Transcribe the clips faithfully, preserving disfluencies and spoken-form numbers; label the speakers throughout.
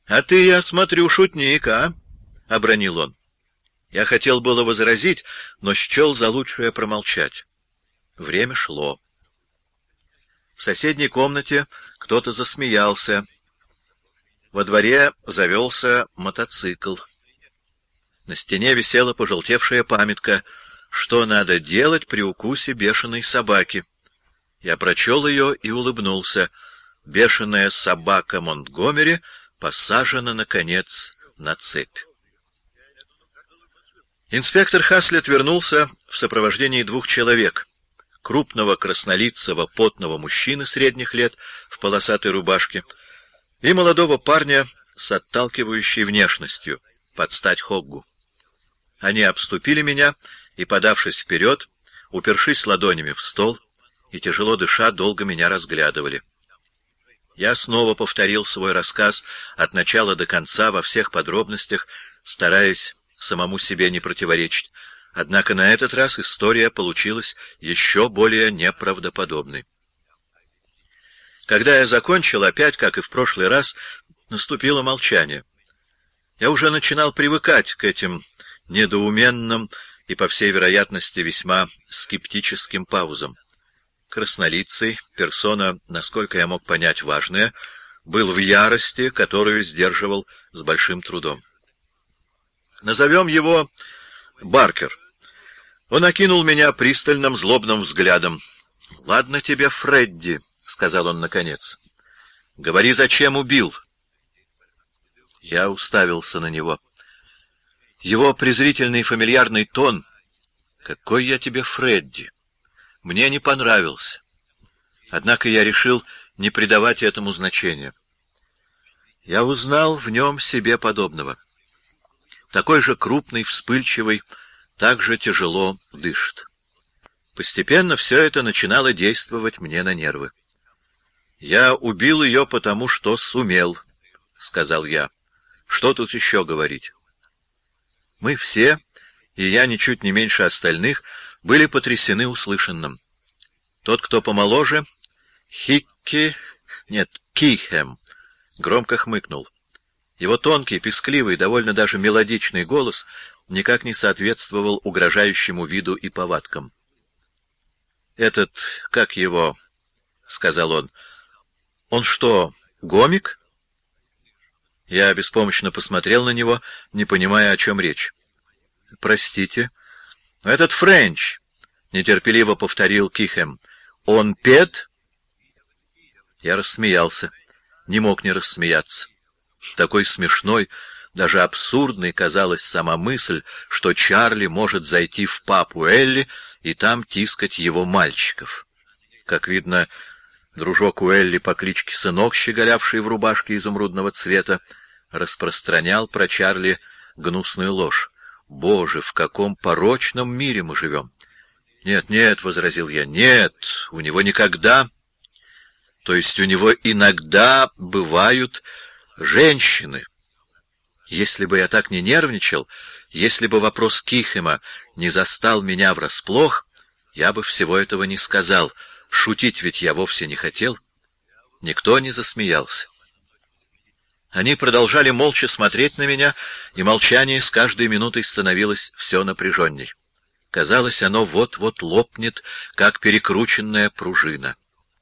Speaker 1: А ты, я смотрю, шутник, а? — обронил он. Я хотел было возразить, но счел за лучшее промолчать. Время шло. В соседней комнате кто-то засмеялся. Во дворе завелся мотоцикл. На стене висела пожелтевшая памятка, что надо делать при укусе бешеной собаки. Я прочел ее и улыбнулся. Бешеная собака Монтгомери посажена, наконец, на цепь. Инспектор Хаслет вернулся в сопровождении двух человек. Крупного краснолицего потного мужчины средних лет в полосатой рубашке и молодого парня с отталкивающей внешностью, под стать Хоггу. Они обступили меня и, подавшись вперед, упершись ладонями в стол и, тяжело дыша, долго меня разглядывали. Я снова повторил свой рассказ от начала до конца во всех подробностях, стараясь самому себе не противоречить. Однако на этот раз история получилась еще более неправдоподобной. Когда я закончил, опять, как и в прошлый раз, наступило молчание. Я уже начинал привыкать к этим недоуменным и, по всей вероятности, весьма скептическим паузам. Краснолицый, персона, насколько я мог понять, важная, был в ярости, которую сдерживал с большим трудом. Назовем его Баркер. Он окинул меня пристальным, злобным взглядом. — Ладно тебе, Фредди, — сказал он наконец. — Говори, зачем убил? Я уставился на него. Его презрительный фамильярный тон. Какой я тебе, Фредди? Мне не понравился. Однако я решил не придавать этому значения. Я узнал в нем себе подобного. Такой же крупный, вспыльчивый, так же тяжело дышит. Постепенно все это начинало действовать мне на нервы. «Я убил ее потому, что сумел», — сказал я. «Что тут еще говорить?» Мы все, и я ничуть не меньше остальных, были потрясены услышанным. Тот, кто помоложе, Хикки, нет, Кихэм, громко хмыкнул. Его тонкий, пескливый, довольно даже мелодичный голос никак не соответствовал угрожающему виду и повадкам. «Этот, как его?» — сказал он. «Он что, гомик?» Я беспомощно посмотрел на него, не понимая, о чем речь. «Простите, этот Френч», — нетерпеливо повторил Кихэм. «Он пет?» Я рассмеялся, не мог не рассмеяться. Такой смешной, даже абсурдной казалась сама мысль, что Чарли может зайти в паб Уэлли и там тискать его мальчиков. Как видно, дружок Уэлли по кличке Сынок, щеголявший в рубашке изумрудного цвета, распространял про Чарли гнусную ложь. Боже, в каком порочном мире мы живем! «Нет, нет», — возразил я, — «нет, у него никогда...» «То есть у него иногда бывают женщины». Если бы я так не нервничал, если бы вопрос Кихэма не застал меня врасплох, я бы всего этого не сказал. Шутить ведь я вовсе не хотел. Никто не засмеялся. Они продолжали молча смотреть на меня, и молчание с каждой минутой становилось все напряженней. Казалось, оно вот-вот лопнет, как перекрученная пружина.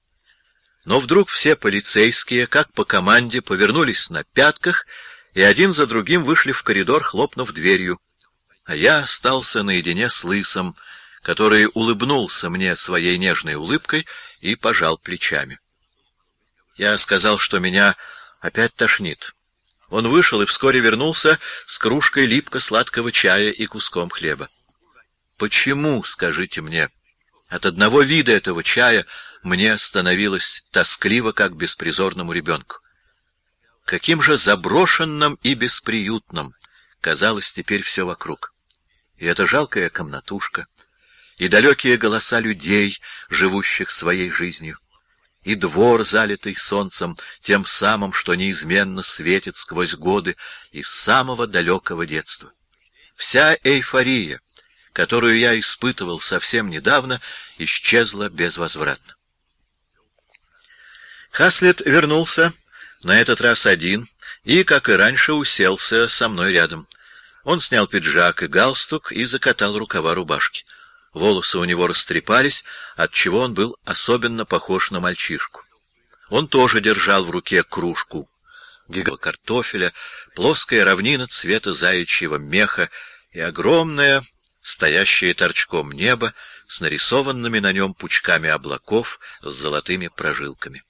Speaker 1: Но вдруг все полицейские, как по команде, повернулись на пятках и один за другим вышли в коридор, хлопнув дверью. А я остался наедине с Лысом, который улыбнулся мне своей нежной улыбкой и пожал плечами. Я сказал, что меня опять тошнит. Он вышел и вскоре вернулся с кружкой липко-сладкого чая и куском хлеба. Почему, скажите мне, от одного вида этого чая мне становилось тоскливо, как беспризорному ребенку? Каким же заброшенным и бесприютным казалось теперь все вокруг. И эта жалкая комнатушка, и далекие голоса людей, живущих своей жизнью, и двор, залитый солнцем, тем самым, что неизменно светит сквозь годы из самого далекого детства. Вся эйфория, которую я испытывал совсем недавно, исчезла безвозвратно. Хаслет вернулся, на этот раз один, и, как и раньше, уселся со мной рядом. Он снял пиджак и галстук и закатал рукава рубашки. Волосы у него растрепались, отчего он был особенно похож на мальчишку. Он тоже держал в руке кружку гигантского картофеля, плоская равнина цвета заячьего меха и огромное, стоящее торчком небо с нарисованными на нем пучками облаков с золотыми прожилками.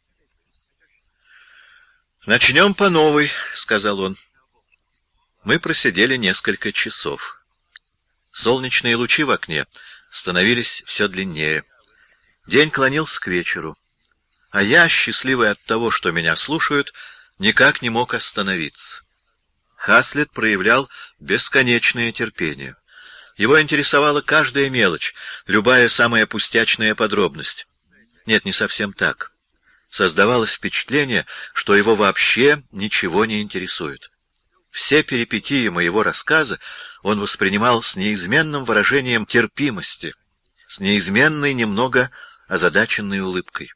Speaker 1: «Начнем по новой», — сказал он. Мы просидели несколько часов. Солнечные лучи в окне становились все длиннее. День клонился к вечеру, а я, счастливый от того, что меня слушают, никак не мог остановиться. Хаслет проявлял бесконечное терпение. Его интересовала каждая мелочь, любая самая пустячная подробность. Нет, не совсем так. Создавалось впечатление, что его вообще ничего не интересует. Все перипетии моего рассказа он воспринимал с неизменным выражением терпимости, с неизменной, немного озадаченной улыбкой.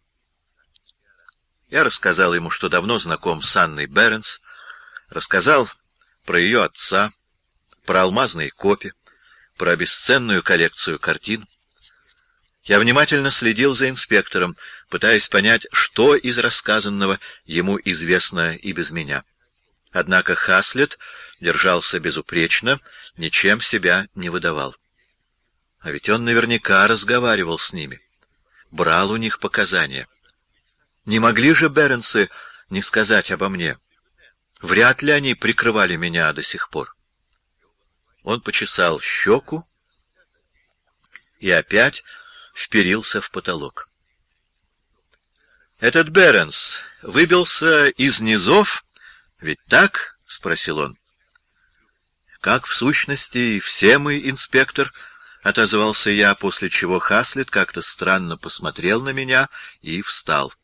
Speaker 1: Я рассказал ему, что давно знаком с Анной Беренс, рассказал про ее отца, про алмазные копи, про бесценную коллекцию картин. Я внимательно следил за инспектором, пытаясь понять, что из рассказанного ему известно и без меня. Однако Хаслет держался безупречно, ничем себя не выдавал. А ведь он наверняка разговаривал с ними, брал у них показания. Не могли же Беренсы не сказать обо мне? Вряд ли они прикрывали меня до сих пор. Он почесал щеку и опять вперился в потолок. «Этот Беренс выбился из низов, ведь так?» — спросил он. «Как в сущности и все мы, инспектор», — отозвался я, после чего Хаслет как-то странно посмотрел на меня и встал.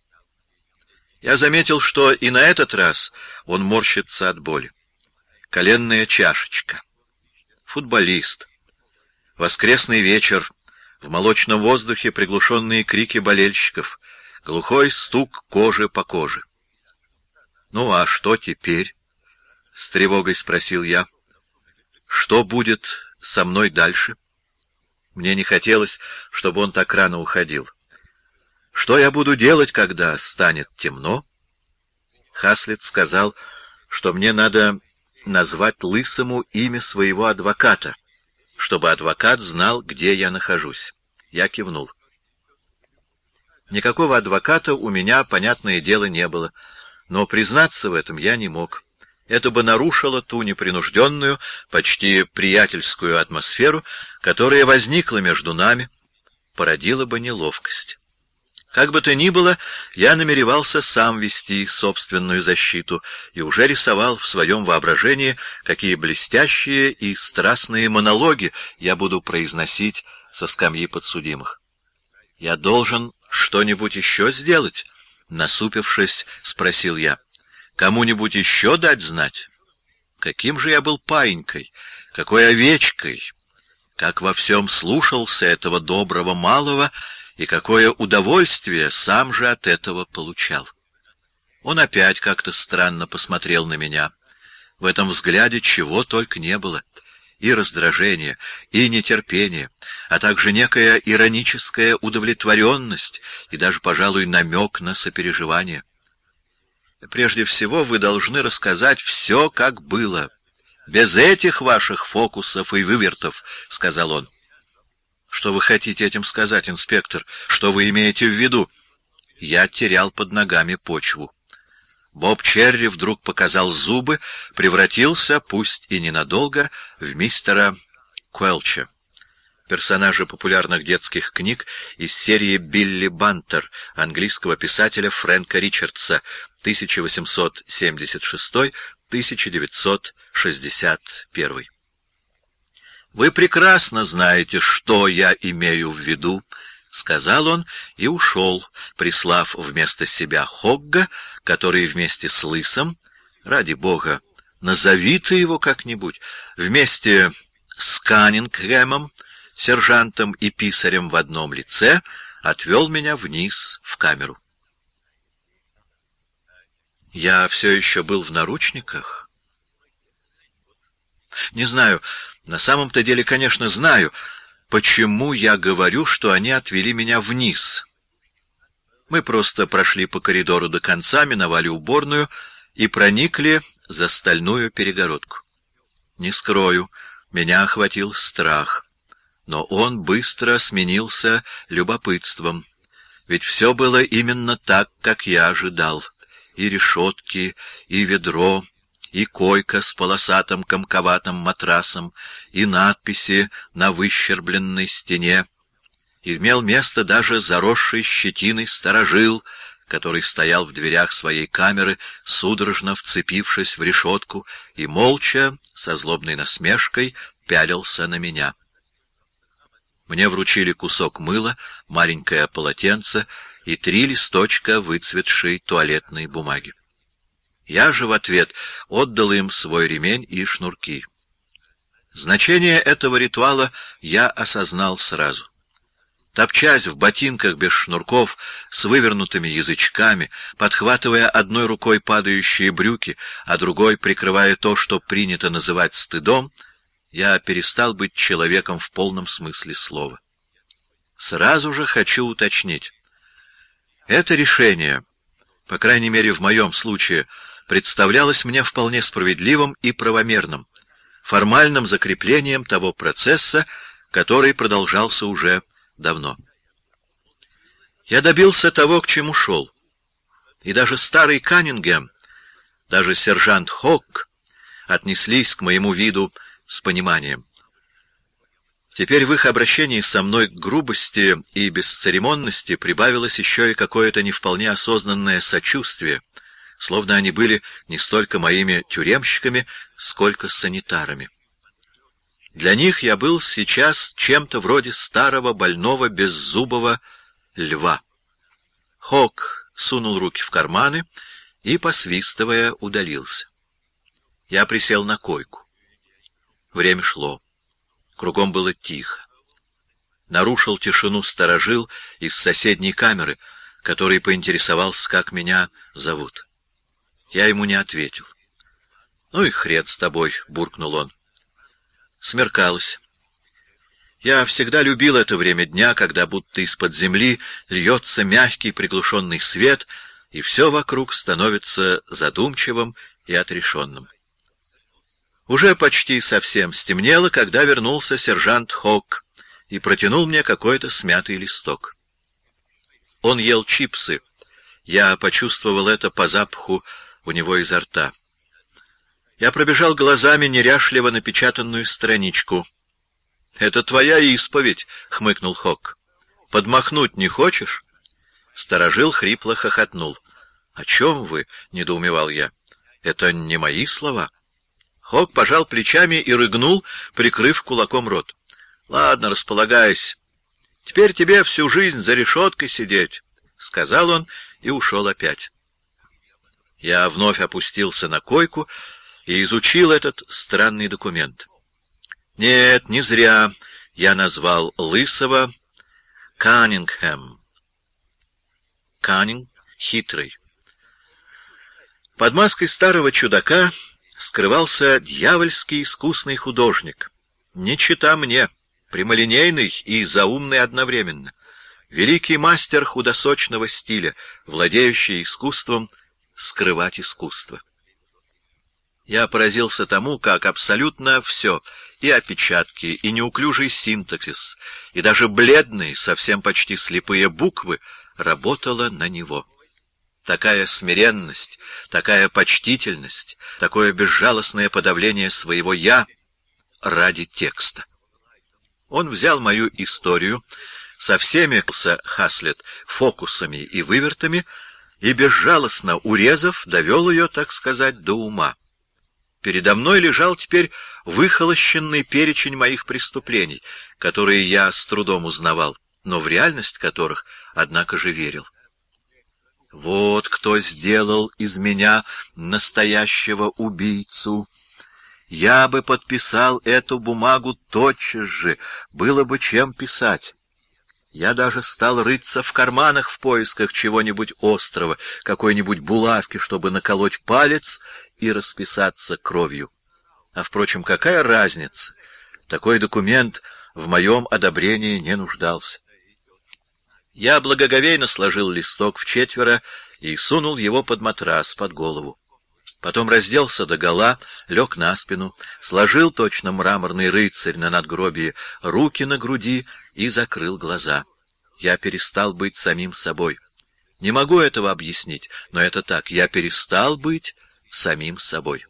Speaker 1: Я заметил, что и на этот раз он морщится от боли. Коленная чашечка. Футболист. Воскресный вечер. В молочном воздухе приглушенные крики болельщиков. Глухой стук кожи по коже. «Ну а что теперь?» — с тревогой спросил я. «Что будет со мной дальше?» Мне не хотелось, чтобы он так рано уходил. «Что я буду делать, когда станет темно?» Хаслет сказал, что мне надо назвать Лысому имя своего адвоката, чтобы адвокат знал, где я нахожусь. Я кивнул. Никакого адвоката у меня, понятное дело, не было, но признаться в этом я не мог. Это бы нарушило ту непринужденную, почти приятельскую атмосферу, которая возникла между нами, породила бы неловкость. Как бы то ни было, я намеревался сам вести собственную защиту и уже рисовал в своем воображении, какие блестящие и страстные монологи я буду произносить со скамьи подсудимых. «Я должен что-нибудь еще сделать?» — насупившись, спросил я. «Кому-нибудь еще дать знать? Каким же я был паинькой, какой овечкой, как во всем слушался этого доброго малого, и какое удовольствие сам же от этого получал». Он опять как-то странно посмотрел на меня. В этом взгляде чего только не было. И раздражение, и нетерпение, а также некая ироническая удовлетворенность и даже, пожалуй, намек на сопереживание. «Прежде всего вы должны рассказать все, как было. Без этих ваших фокусов и вывертов», — сказал он. «Что вы хотите этим сказать, инспектор? Что вы имеете в виду?» Я терял под ногами почву. Боб Черри вдруг показал зубы, превратился, пусть и ненадолго, в мистера Куэлча, персонажа популярных детских книг из серии «Билли Бантер» английского писателя Фрэнка Ричардса тысяча восемьсот семьдесят шестой — тысяча девятьсот шестьдесят первый. «Вы прекрасно знаете, что я имею в виду», — сказал он и ушел, прислав вместо себя Хогга, который вместе с Лысым, ради бога, назови ты его как-нибудь, вместе с Каннингемом, сержантом и писарем в одном лице, отвел меня вниз в камеру. Я все еще был в наручниках? Не знаю, на самом-то деле, конечно, знаю, почему я говорю, что они отвели меня вниз. Мы просто прошли по коридору до конца, миновали уборную и проникли за стальную перегородку. Не скрою, меня охватил страх, но он быстро сменился любопытством, ведь все было именно так, как я ожидал. И решетки, и ведро, и койка с полосатым комковатым матрасом, и надписи на выщербленной стене. Имел место даже заросший щетиной сторожил, который стоял в дверях своей камеры, судорожно вцепившись в решетку, и молча, со злобной насмешкой, пялился на меня. Мне вручили кусок мыла, маленькое полотенце и три листочка выцветшей туалетной бумаги. Я же в ответ отдал им свой ремень и шнурки. Значение этого ритуала я осознал сразу. Топчась в ботинках без шнурков, с вывернутыми язычками, подхватывая одной рукой падающие брюки, а другой прикрывая то, что принято называть стыдом, я перестал быть человеком в полном смысле слова. Сразу же хочу уточнить. Это решение, по крайней мере в моем случае, представлялось мне вполне справедливым и правомерным, формальным закреплением того процесса, который продолжался уже давно. Я добился того, к чему шел, и даже старый Каннингем, даже сержант Хок отнеслись к моему виду с пониманием. Теперь в их обращении со мной к грубости и бесцеремонности прибавилось еще и какое-то не вполне осознанное сочувствие, словно они были не столько моими тюремщиками, сколько санитарами. Для них я был сейчас чем-то вроде старого, больного, беззубого льва. Хок сунул руки в карманы и, посвистывая, удалился. Я присел на койку. Время шло. Кругом было тихо. Нарушил тишину сторожил из соседней камеры, который поинтересовался, как меня зовут. Я ему не ответил. «Ну и хрен с тобой», — буркнул он. Смеркалось. Я всегда любил это время дня, когда будто из-под земли льется мягкий приглушенный свет, и все вокруг становится задумчивым и отрешенным. Уже почти совсем стемнело, когда вернулся сержант Хок и протянул мне какой-то смятый листок. Он ел чипсы. Я почувствовал это по запаху у него изо рта. Я пробежал глазами неряшливо напечатанную страничку. — Это твоя исповедь, — хмыкнул Хок. — Подмахнуть не хочешь? Сторожил хрипло хохотнул. — О чем вы? — недоумевал я. — Это не мои слова. Хок пожал плечами и рыгнул, прикрыв кулаком рот. — Ладно, располагайся. Теперь тебе всю жизнь за решеткой сидеть, — сказал он и ушел опять. Я вновь опустился на койку и изучил этот странный документ. Нет, не зря я назвал Лысого Каннингем. Каннинг — хитрый. Под маской старого чудака скрывался дьявольский искусный художник. Не чета мне, прямолинейный и заумный одновременно. Великий мастер худосочного стиля, владеющий искусством скрывать искусство. Я поразился тому, как абсолютно все, и опечатки, и неуклюжий синтаксис, и даже бледные, совсем почти слепые буквы, работало на него. Такая смиренность, такая почтительность, такое безжалостное подавление своего «я» ради текста. Он взял мою историю со всеми Хаслет фокусами и вывертами и, безжалостно урезав, довел ее, так сказать, до ума. Передо мной лежал теперь выхолощенный перечень моих преступлений, которые я с трудом узнавал, но в реальность которых, однако же, верил. Вот кто сделал из меня настоящего убийцу. Я бы подписал эту бумагу тотчас же, было бы чем писать. Я даже стал рыться в карманах в поисках чего-нибудь острого, какой-нибудь булавки, чтобы наколоть палец и расписаться кровью. А, впрочем, какая разница? Такой документ в моем одобрении не нуждался. Я благоговейно сложил листок вчетверо и сунул его под матрас, под голову. Потом разделся догола, лег на спину, сложил точно мраморный рыцарь на надгробии руки на груди и закрыл глаза. Я перестал быть самим собой. Не могу этого объяснить, но это так. Я перестал быть самим собой.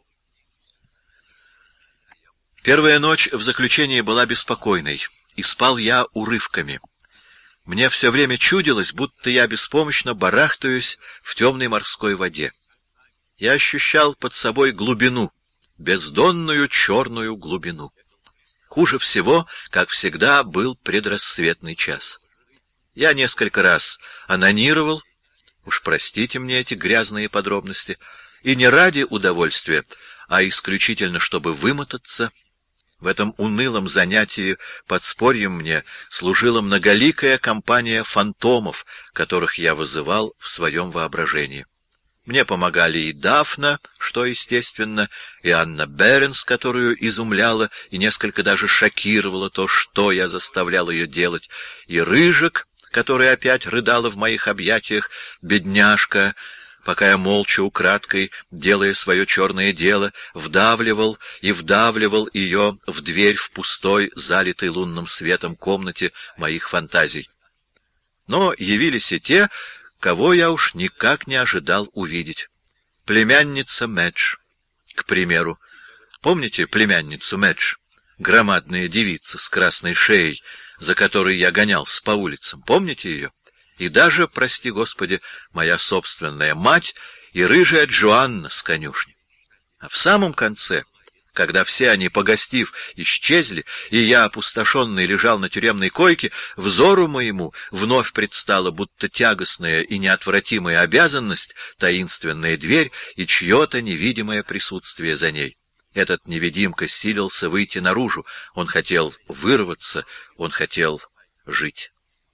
Speaker 1: Первая ночь в заключении была беспокойной, и спал я урывками. Мне все время чудилось, будто я беспомощно барахтаюсь в темной морской воде. Я ощущал под собой глубину, бездонную черную глубину. Хуже всего, как всегда, был предрассветный час. Я несколько раз анонировал, уж простите мне эти грязные подробности, и не ради удовольствия, а исключительно чтобы вымотаться. В этом унылом занятии подспорьем мне служила многоликая компания фантомов, которых я вызывал в своем воображении. Мне помогали и Дафна, что естественно, и Анна Беренс, которую изумляло и несколько даже шокировало то, что я заставлял ее делать, и Рыжик, которая опять рыдала в моих объятиях, бедняжка, пока я молча украдкой, делая свое черное дело, вдавливал и вдавливал ее в дверь в пустой, залитой лунным светом комнате моих фантазий. Но явились и те, кого я уж никак не ожидал увидеть. Племянница Мэдж, к примеру. Помните племянницу Мэдж? Громадная девица с красной шеей, за которой я гонялся по улицам. Помните ее? И даже, прости Господи, моя собственная мать и рыжая Джоанна с конюшни. А в самом конце, когда все они, погостив, исчезли, и я, опустошенный, лежал на тюремной койке, взору моему вновь предстала будто тягостная и неотвратимая обязанность, таинственная дверь и чье-то невидимое присутствие за ней. Этот невидимка силился выйти наружу, он хотел вырваться, он хотел жить.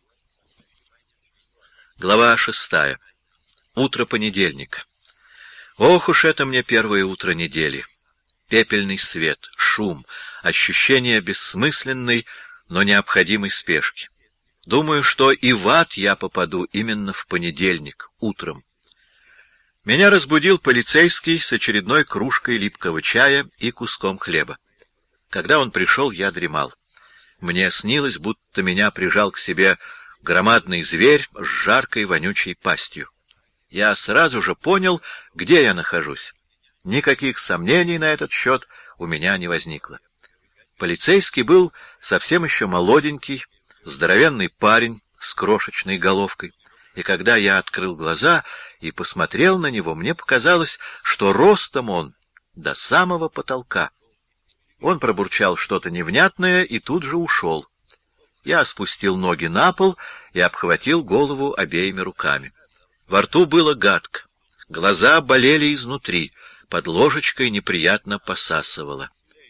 Speaker 1: Глава шестая. Утро понедельника. Ох уж это мне первое утро недели! Пепельный свет, шум, ощущение бессмысленной, но необходимой спешки. Думаю, что и в ад я попаду именно в понедельник, утром. Меня разбудил полицейский с очередной кружкой липкого чая и куском хлеба. Когда он пришел, я дремал. Мне снилось, будто меня прижал к себе громадный зверь с жаркой вонючей пастью. Я сразу же понял, где я нахожусь. Никаких сомнений на этот счет у меня не возникло. Полицейский был совсем еще молоденький, здоровенный парень с крошечной головкой, и когда я открыл глаза и посмотрел на него, мне показалось, что ростом он до самого потолка. Он пробурчал что-то невнятное и тут же ушел. Я спустил ноги на пол и обхватил голову обеими руками. Во рту было гадко, глаза болели изнутри, под ложечкой неприятно посасывало.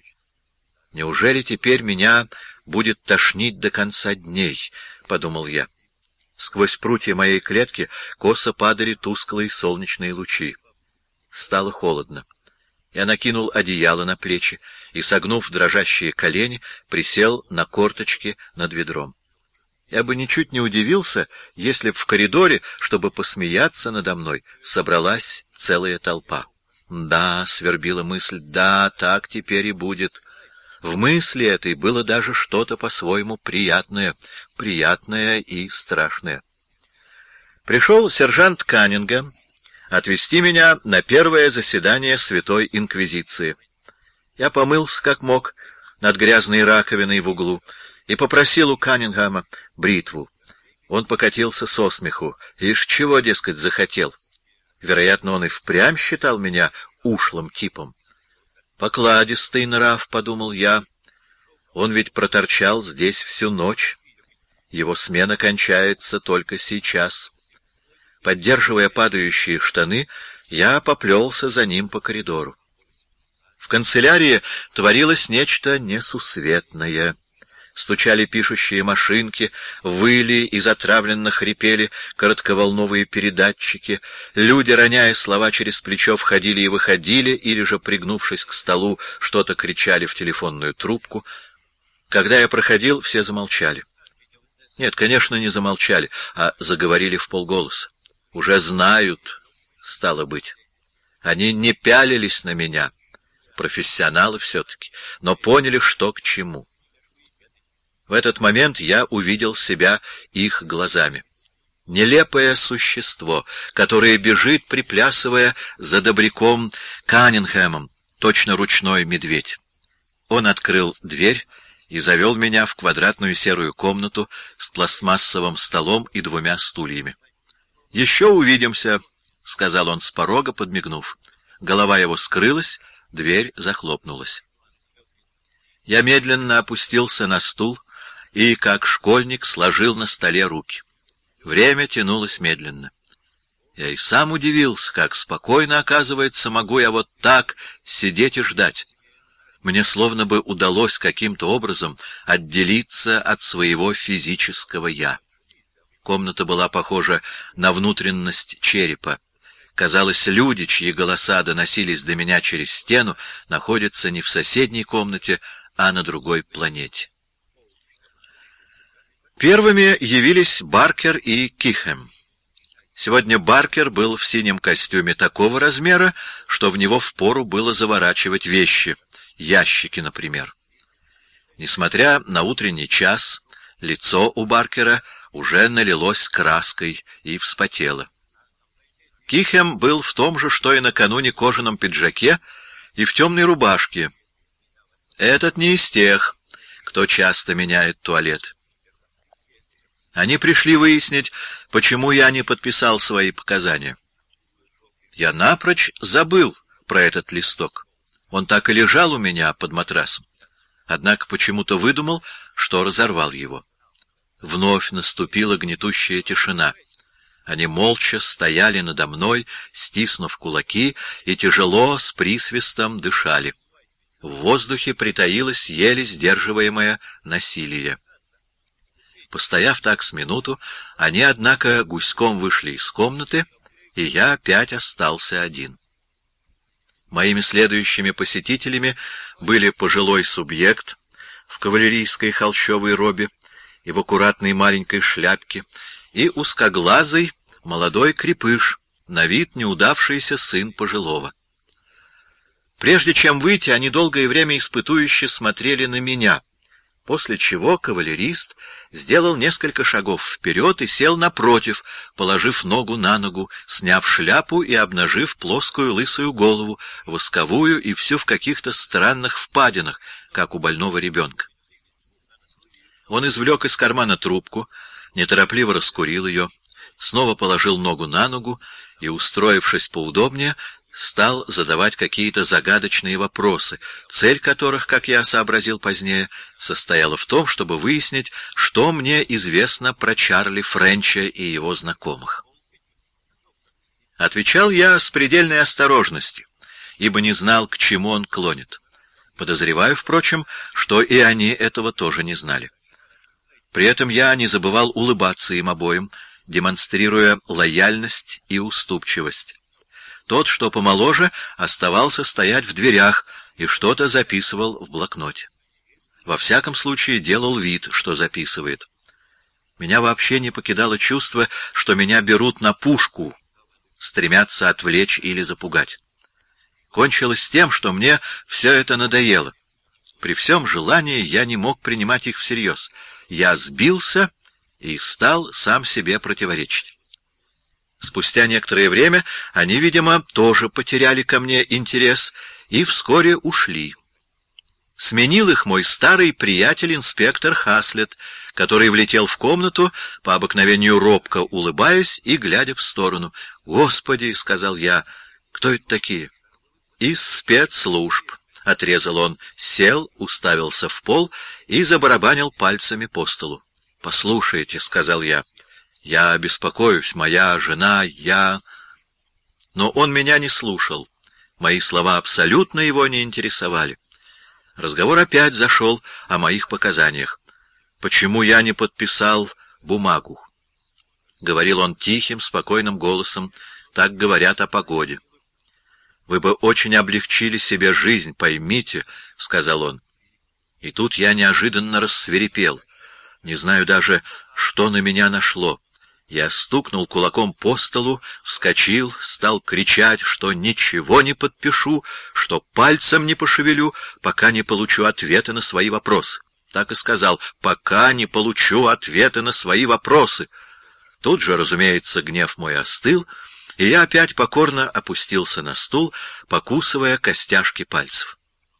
Speaker 1: «Неужели теперь меня будет тошнить до конца дней?» — подумал я. Сквозь прутья моей клетки косо падали тусклые солнечные лучи. Стало холодно. Я накинул одеяло на плечи и, согнув дрожащие колени, присел на корточки над ведром. Я бы ничуть не удивился, если б в коридоре, чтобы посмеяться надо мной, собралась целая толпа. Да, свербила мысль, да, так теперь и будет. В мысли этой было даже что-то по-своему приятное, приятное и страшное. Пришел сержант Каннингем отвезти меня на первое заседание Святой Инквизиции. Я помылся как мог над грязной раковиной в углу и попросил у Каннингема бритву. Он покатился со смеху. Ишь, чего, дескать, захотел. Вероятно, он и впрямь считал меня ушлым типом. Покладистый нрав, — подумал я. Он ведь проторчал здесь всю ночь. Его смена кончается только сейчас. Поддерживая падающие штаны, я поплелся за ним по коридору. В канцелярии творилось нечто несусветное. стучали пишущие машинки, выли и затравленно хрипели коротковолновые передатчики, люди, роняя слова через плечо, входили и выходили, или же, пригнувшись к столу, что-то кричали в телефонную трубку. Когда я проходил, все замолчали. Нет, конечно, не замолчали, а заговорили вполголоса. Уже знают, стало быть. Они не пялились на меня, профессионалы все-таки, но поняли, что к чему. В этот момент я увидел себя их глазами. Нелепое существо, которое бежит, приплясывая за добряком Каннингемом, точно ручной медведь. Он открыл дверь и завел меня в квадратную серую комнату с пластмассовым столом и двумя стульями. «Еще увидимся», — сказал он с порога, подмигнув. Голова его скрылась, дверь захлопнулась. Я медленно опустился на стул и, как школьник, сложил на столе руки. Время тянулось медленно. Я и сам удивился, как спокойно, оказывается, могу я вот так сидеть и ждать. Мне словно бы удалось каким-то образом отделиться от своего физического «я». Комната была похожа на внутренность черепа. Казалось, люди, чьи голоса доносились до меня через стену, находятся не в соседней комнате, а на другой планете. Первыми явились Баркер и Кихем. Сегодня Баркер был в синем костюме такого размера, что в него впору было заворачивать вещи, ящики, например. Несмотря на утренний час, лицо у Баркера уже налилось краской и вспотело. Кихем был в том же, что и накануне, кожаном пиджаке и в темной рубашке. Этот не из тех, кто часто меняет туалет. Они пришли выяснить, почему я не подписал свои показания. Я напрочь забыл про этот листок. Он так и лежал у меня под матрасом. Однако почему-то выдумал, что разорвал его. Вновь наступила гнетущая тишина. Они молча стояли надо мной, стиснув кулаки, и тяжело, с присвистом дышали. В воздухе притаилось еле сдерживаемое насилие. Постояв так с минуту, они, однако, гуськом вышли из комнаты, и я опять остался один. Моими следующими посетителями были пожилой субъект в кавалерийской холщовой робе и в аккуратной маленькой шляпке, и узкоглазый молодой крепыш, на вид неудавшийся сын пожилого. Прежде чем выйти, они долгое время испытующе смотрели на меня, после чего кавалерист сделал несколько шагов вперед и сел напротив, положив ногу на ногу, сняв шляпу и обнажив плоскую лысую голову, восковую и всю в каких-то странных впадинах, как у больного ребенка. Он извлек из кармана трубку, неторопливо раскурил ее, снова положил ногу на ногу и, устроившись поудобнее, стал задавать какие-то загадочные вопросы, цель которых, как я сообразил позднее, состояла в том, чтобы выяснить, что мне известно про Чарли Френча и его знакомых. Отвечал я с предельной осторожностью, ибо не знал, к чему он клонит. Подозреваю, впрочем, что и они этого тоже не знали. При этом я не забывал улыбаться им обоим, демонстрируя лояльность и уступчивость. Тот, что помоложе, оставался стоять в дверях и что-то записывал в блокноте. Во всяком случае, делал вид, что записывает. Меня вообще не покидало чувство, что меня берут на пушку, стремятся отвлечь или запугать. Кончилось тем, что мне все это надоело. При всем желании я не мог принимать их всерьез. Я сбился и стал сам себе противоречить. Спустя некоторое время они, видимо, тоже потеряли ко мне интерес и вскоре ушли. Сменил их мой старый приятель-инспектор Хаслет, который влетел в комнату, по обыкновению робко улыбаясь и глядя в сторону. «Господи!» — сказал я. «Кто это такие?» «Из спецслужб», — отрезал он, сел, уставился в пол и забарабанил пальцами по столу. «Послушайте», — сказал я, — «я беспокоюсь, моя жена, я...» Но он меня не слушал. Мои слова абсолютно его не интересовали. Разговор опять зашел о моих показаниях. почему я не подписал бумагу. Говорил он тихим, спокойным голосом, так говорят о погоде. «Вы бы очень облегчили себе жизнь, поймите», — сказал он. И тут я неожиданно рассвирепел. Не знаю даже, что на меня нашло. Я стукнул кулаком по столу, вскочил, стал кричать, что ничего не подпишу, что пальцем не пошевелю, пока не получу ответы на свои вопросы. Так и сказал: «Пока не получу ответы на свои вопросы». Тут же, разумеется, гнев мой остыл, и я опять покорно опустился на стул, покусывая костяшки пальцев.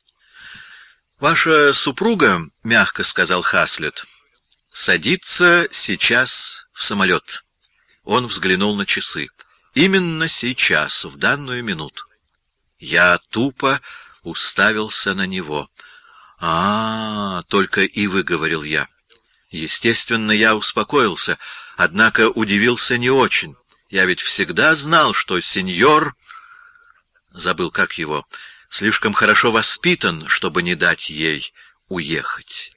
Speaker 1: «Ваша супруга, — мягко сказал Хаслет, — садится сейчас в самолет». Он взглянул на часы. «Именно сейчас, в данную минуту». Я тупо уставился на него. «А-а-а!» — только и выговорил я. Естественно, я успокоился, однако удивился не очень. Я ведь всегда знал, что сеньор... Забыл, как его... слишком хорошо воспитан, чтобы не дать ей уехать.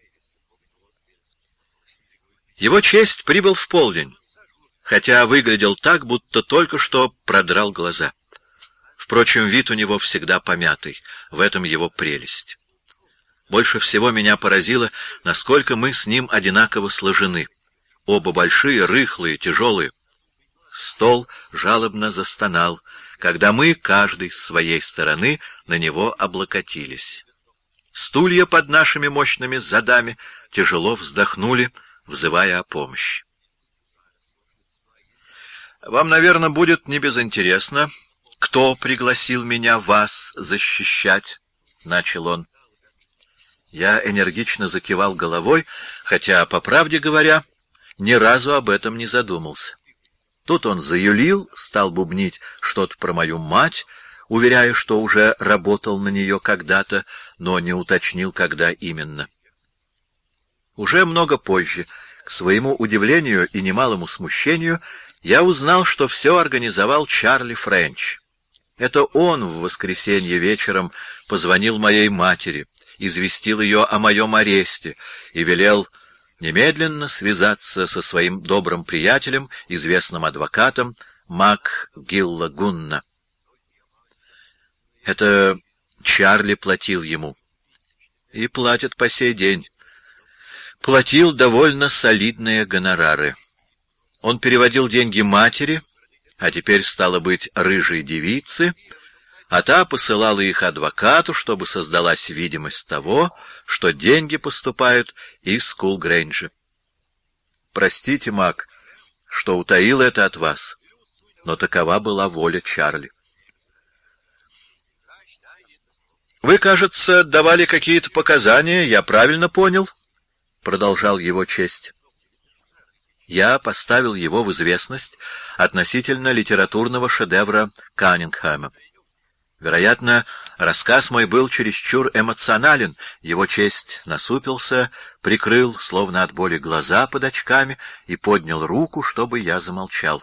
Speaker 1: Его честь прибыл в полдень, хотя выглядел так, будто только что продрал глаза. Впрочем, вид у него всегда помятый, в этом его прелесть. Больше всего меня поразило, насколько мы с ним одинаково сложены. Оба большие, рыхлые, тяжелые. Стол жалобно застонал, когда мы, каждый с своей стороны, на него облокотились. Стулья под нашими мощными задами тяжело вздохнули, взывая о помощи. «Вам, наверное, будет небезынтересно, кто пригласил меня вас защищать», — начал он. Я энергично закивал головой, хотя, по правде говоря, ни разу об этом не задумался. Тут он заюлил, стал бубнить что-то про мою мать, уверяя, что уже работал на нее когда-то, но не уточнил, когда именно. Уже много позже, к своему удивлению и немалому смущению, я узнал, что все организовал Чарли Френч. Это он в воскресенье вечером позвонил моей матери, известил ее о моем аресте и велел немедленно связаться со своим добрым приятелем, известным адвокатом МакГиллагунна. Это Чарли платил ему. И платит по сей день. Платил довольно солидные гонорары. Он переводил деньги матери, а теперь, стало быть, рыжей девице, а та посылала их адвокату, чтобы создалась видимость того, что деньги поступают из Скул-Грейнджа. Простите, Мак, что утаил это от вас, но такова была воля Чарли. «Вы, кажется, давали какие-то показания, я правильно понял?» — продолжал его честь. Я поставил его в известность относительно литературного шедевра Каннингхэма. Вероятно, рассказ мой был чересчур эмоционален, его честь насупился, прикрыл, словно от боли, глаза под очками и поднял руку, чтобы я замолчал.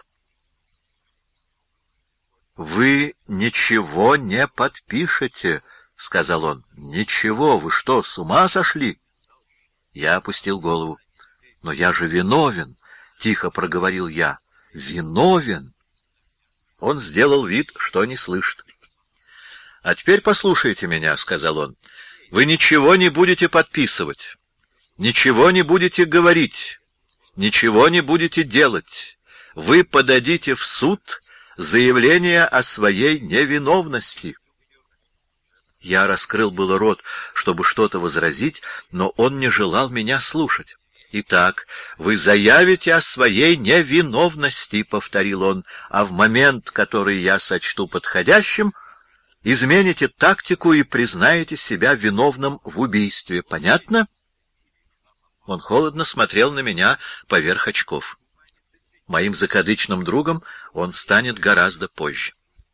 Speaker 1: «Вы ничего не подпишете», — сказал он. «Ничего, вы что, с ума сошли?» Я опустил голову. «Но я же виновен», — тихо проговорил я. «Виновен!» Он сделал вид, что не слышит. «А теперь послушайте меня», — сказал он. «Вы ничего не будете подписывать, ничего не будете говорить, ничего не будете делать. Вы подадите в суд заявление о своей невиновности». Я раскрыл было рот, чтобы что-то возразить, но он не желал меня слушать. «Итак, вы заявите о своей невиновности», — повторил он, «а в момент, который я сочту подходящим, измените тактику и признаете себя виновным в убийстве. Понятно?» Он холодно смотрел на меня поверх очков. Моим закадычным другом он станет гораздо позже.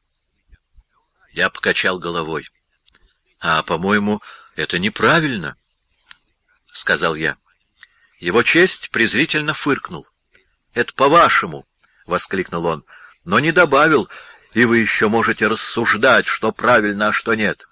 Speaker 1: Я покачал головой. «А, по-моему, это неправильно», — сказал я. Его честь презрительно фыркнул. «Это по-вашему», — воскликнул он, — «но не добавил, и вы еще можете рассуждать, что правильно, а что нет.